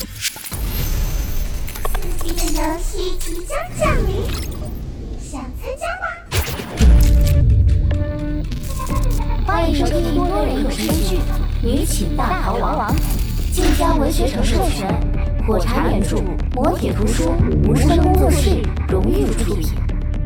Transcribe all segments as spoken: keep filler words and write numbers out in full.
刺激的游戏即将降临，想参加吗？ 欢迎收听多人有声剧《女寝大逃亡》，晋江文学城授权，火柴原著，磨铁图书，无声工作室荣誉出品。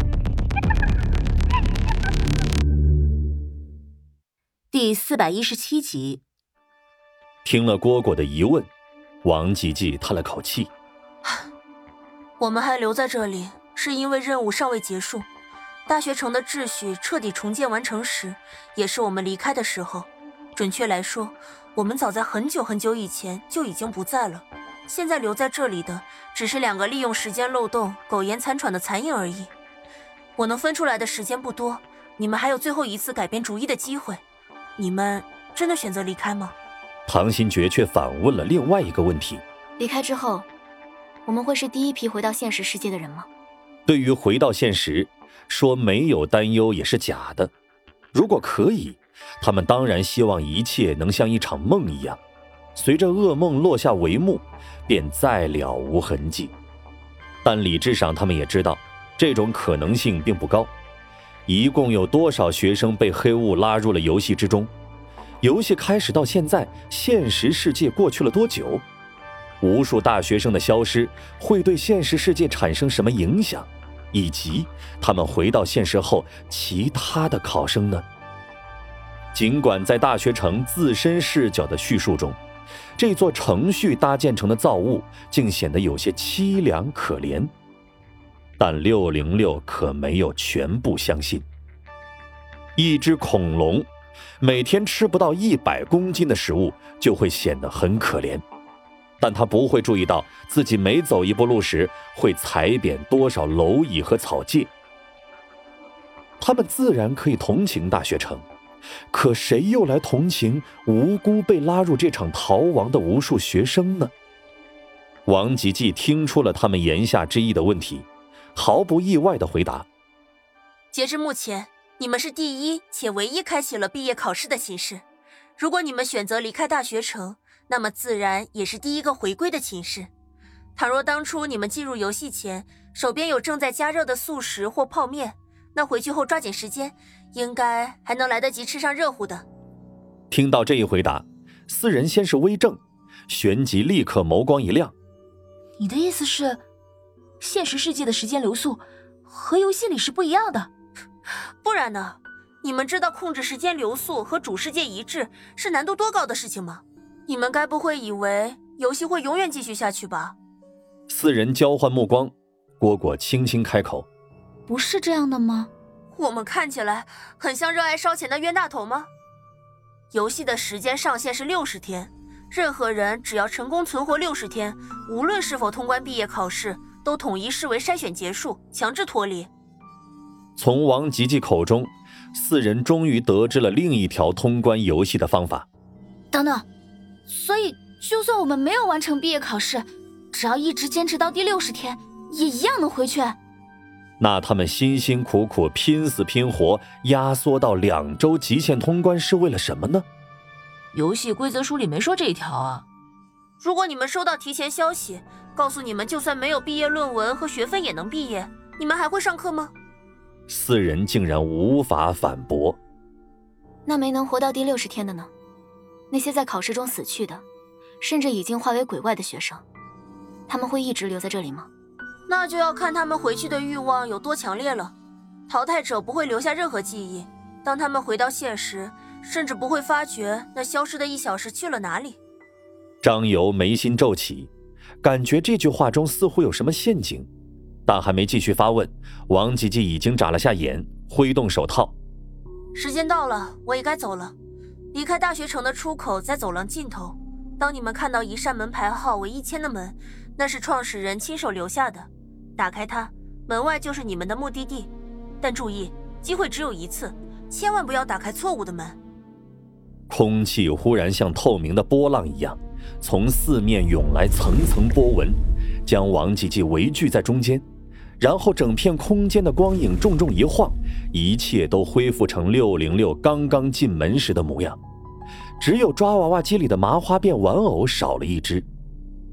第四百一十七集。 听了蝈蝈的疑问，王吉吉叹了口气。 我们还留在这里，是因为任务尚未结束。大学城的秩序彻底重建完成时，也是我们离开的时候。准确来说，我们早在很久很久以前就已经不在了。现在留在这里的，只是两个利用时间漏洞苟延残喘的残影而已。我能分出来的时间不多，你们还有最后一次改变主意的机会。你们真的选择离开吗？ 唐新觉却反问了另外一个问题： 离开之后，我们会是第一批回到现实世界的人吗？ 对于回到现实，说没有担忧也是假的。如果可以，他们当然希望一切能像一场梦一样，随着噩梦落下帷幕，便再了无痕迹。但理智上他们也知道，这种可能性并不高。一共有多少学生被黑雾拉入了游戏之中？游戏开始到现在，现实世界过去了多久？无数大学生的消失会对现实世界产生什么影响？以及他们回到现实后其他的考生呢？尽管在大学城自身视角的叙述中，这座程序搭建成的造物竟显得有些凄凉可怜，但六零六可没有全部相信。一只恐龙每天吃不到一百公斤的食物就会显得很可怜，但他不会注意到自己每走一步路时会踩扁多少蝼蚁和草芥。他们自然可以同情大学城，可谁又来同情无辜被拉入这场逃亡的无数学生呢？王吉吉听出了他们言下之意的问题，毫不意外地回答： 截至目前，你们是第一且唯一开启了毕业考试的寝室。如果你们选择离开大学城，那么自然也是第一个回归的寝室。倘若当初你们进入游戏前手边有正在加热的速食或泡面，那回去后抓紧时间，应该还能来得及吃上热乎的。 听到这一回答，四人先是微怔，旋即立刻眸光一亮。 你的意思是，现实世界的时间流速和游戏里是不一样的？ 不然呢？你们知道控制时间流速和主世界一致是难度多高的事情吗？你们该不会以为游戏会永远继续下去吧？ 四人交换目光，蝈蝈轻轻开口： 不是这样的吗？ 我们看起来很像热爱烧钱的冤大头吗？游戏的时间上限是六十天，任何人只要成功存活六十天，无论是否通关毕业考试，都统一视为筛选结束，强制脱离。 从王吉吉口中，四人终于得知了另一条通关游戏的方法。 等等，所以就算我们没有完成毕业考试，只要一直坚持到第六十天，也一样能回去。 那他们辛辛苦苦拼死拼活压缩到两周极限通关是为了什么呢？ 游戏规则书里没说这一条啊。 如果你们收到提前消息，告诉你们就算没有毕业论文和学分也能毕业，你们还会上课吗？ 四人竟然无法反驳。 那没能活到第六十天的呢？那些在考试中死去的，甚至已经化为鬼怪的学生，他们会一直留在这里吗？ 那就要看他们回去的欲望有多强烈了。淘汰者不会留下任何记忆，当他们回到现实，甚至不会发觉那消失的一小时去了哪里。 张游眉心皱起，感觉这句话中似乎有什么陷阱，但还没继续发问，王吉吉已经眨了下眼，挥动手套。 时间到了，我也该走了。离开大学城的出口在走廊尽头，当你们看到一扇门牌号为一千的门，那是创始人亲手留下的。打开它，门外就是你们的目的地。但注意，机会只有一次，千万不要打开错误的门。 空气忽然像透明的波浪一样，从四面涌来层层波纹，将王吉吉围聚在中间。然后整片空间的光影重重一晃，一切都恢复成六零六刚刚进门时的模样，只有抓娃娃机里的麻花辫玩偶少了一只。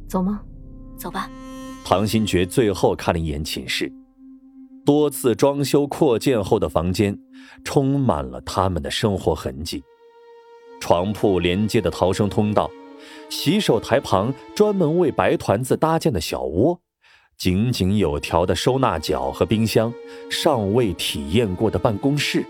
走吗？ 走吧。 唐新觉最后看了一眼寝室，多次装修扩建后的房间充满了他们的生活痕迹。床铺连接的逃生通道，洗手台旁专门为白团子搭建的小窝，井井有条的收纳角和冰箱，尚未体验过的办公室。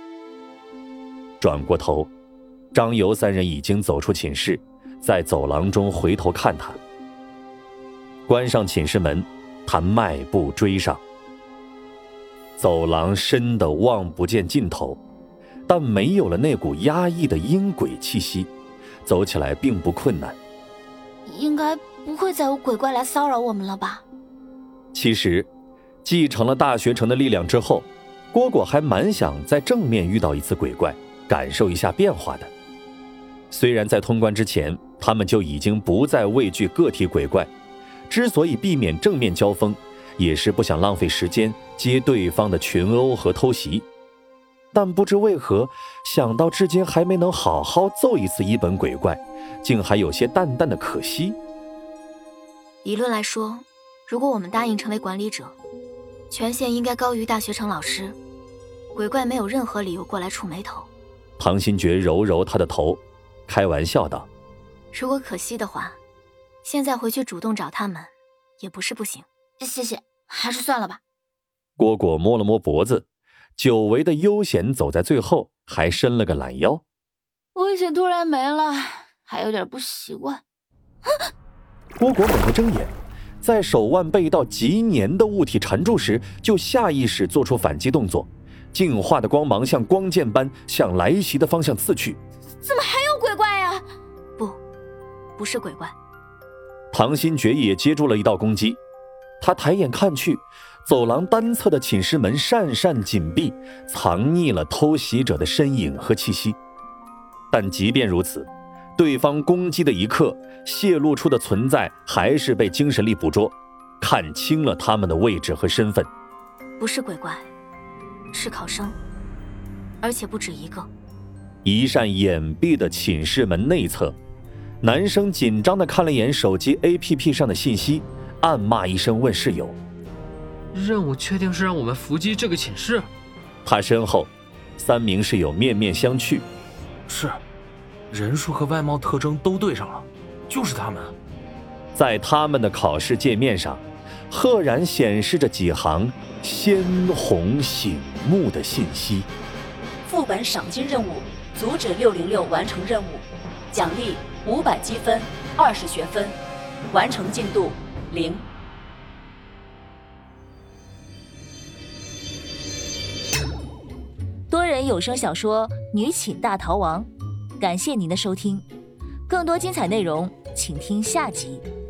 转过头，张游三人已经走出寝室，在走廊中回头看他。关上寝室门，他迈步追上。走廊深得望不见尽头，但没有了那股压抑的阴鬼气息，走起来并不困难。 应该不会再有鬼怪来骚扰我们了吧？ 其实，继承了大学城的力量之后，蝈蝈还蛮想在正面遇到一次鬼怪，感受一下变化的。虽然在通关之前，他们就已经不再畏惧个体鬼怪，之所以避免正面交锋，也是不想浪费时间接对方的群殴和偷袭。但不知为何，想到至今还没能好好揍一次一本鬼怪，竟还有些淡淡的可惜。 理论来说，如果我们答应成为管理者，权限应该高于大学城老师，鬼怪没有任何理由过来触霉头。 唐新觉揉揉他的头，开玩笑道： 如果可惜的话，现在回去主动找他们也不是不行。谢谢，还是算了吧。 蝈蝈摸了摸脖子，久违的悠闲走在最后，还伸了个懒腰。 危险突然没了，还有点不习惯。 蝈蝈猛地睁眼，在手腕被一道极黏的物体缠住时，就下意识做出反击动作，净化的光芒像光剑般向来袭的方向刺去。 怎么还有鬼怪呀？不，不是鬼怪。 唐新觉也接住了一道攻击，他抬眼看去，走廊单侧的寝室门扇扇紧闭，藏匿了偷袭者的身影和气息。但即便如此，对方攻击的一刻，泄露出的存在还是被精神力捕捉，看清了他们的位置和身份。 不是鬼怪，是考生，而且不止一个。 一扇掩蔽的寝室门内侧，男生紧张地看了眼手机 A P P 上的信息，暗骂一声问室友： 任务确定是让我们伏击这个寝室？ 他身后三名室友面面相觑。 是，人数和外貌特征都对上了，就是他们。 在他们的考试界面上，赫然显示着几行鲜红醒目的信息： 副本赏金任务，阻止六零六完成任务，奖励五百积分，二十学分，完成进度零。 多人有声小说《女寝大逃亡》，感谢您的收听，更多精彩内容请听下集。